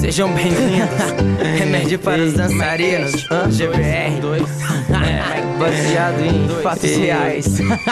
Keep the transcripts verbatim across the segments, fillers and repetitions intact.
Sejam bem-vindos. Remédio para os dançarinos. G B R baseado em fatos reais.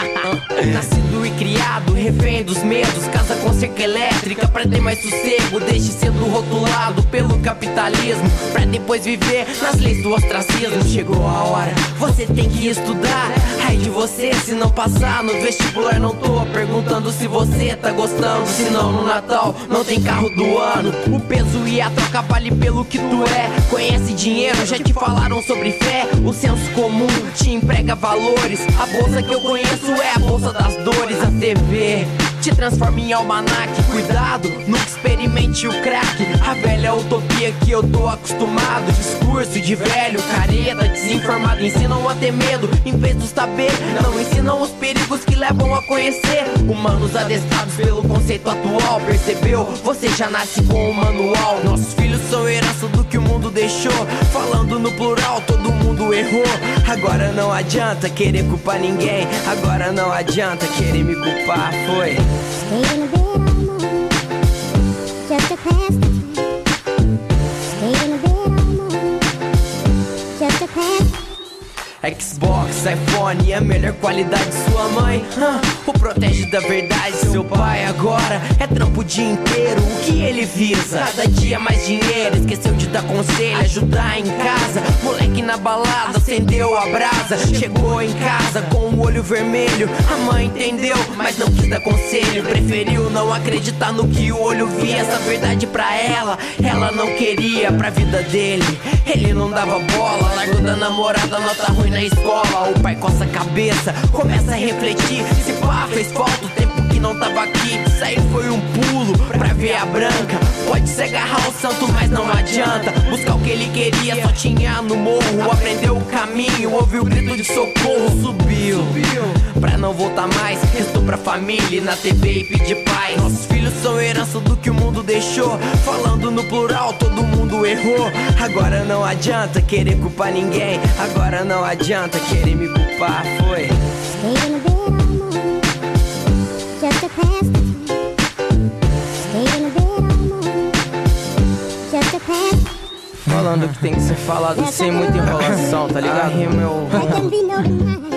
Nascido e criado, refém dos medos. Casa com cerca elétrica pra ter mais sossego. Deixe sendo rotulado pelo capitalismo, pra depois viver nas leis do ostracismo. Chegou a hora, você tem que estudar. Ai de você se não passar no vestibular. Não tô perguntando se você tá gostando, senão no Natal não tem carro do ano. O peso e a troca vale pelo que tu é. Conhece dinheiro, já te falaram sobre fé. O senso comum te emprega valores. A bolsa que eu conheço é a bolsa das dores. A T V te transforma em almanaque. Cuidado, nunca experimente o crack. A velha utopia que eu tô acostumado. Discurso de velho, careta, desinformado. Ensinam a ter medo em vez de saber. Não ensinam os perigos que levam a conhecer. Humanos adestrados pelo conceito atual. Percebeu? Você já nasce com o manual. Nossos filhos são herança do que o mundo deixou. Falando no plural, todo mundo errou. Agora não adianta querer culpar ninguém. Agora não adianta querer me culpar, foi. Stay in a bed all morning, just to pass the time. Stay in a bed all morning, just to pass. Xbox, iPhone, a melhor qualidade. Sua mãe huh, o protege da verdade. Seu pai agora é trampo o dia inteiro. O que ele visa? Cada dia mais dinheiro. Esqueceu de dar conselho, ajudar em casa. Moleque na balada, acendeu a brasa. Chegou em casa com o olho vermelho. A mãe entendeu, mas não quis dar conselho. Preferiu não acreditar no que o olho via. Essa verdade pra ela, ela não queria pra vida dele. Ele não dava bola, largou da namorada, nota ruim na escola. O pai coça a cabeça, começa a refletir. Se pá, fez falta o tempo que não tava aqui. Isso aí foi um pulo pra ver a branca. Pode se agarrar ao santo, mas não adianta. Buscar o que ele queria, só tinha no morro. Aprendeu o caminho, ouviu o grito de socorro. Subiu, pra não voltar mais. Restou pra família e na T V e pedir paz. Nossos filhos são herança do que o mundo deixou. Falando no plural, todo mundo errou. Agora não adianta querer culpar ninguém. Agora não adianta querer me culpar, foi. Stay in a bed all morning, just to pass the time. Stay in a bed all morning, just to pass. Falando que tem que ser falado sem muita enrolação, tá ligado? There can be no denying.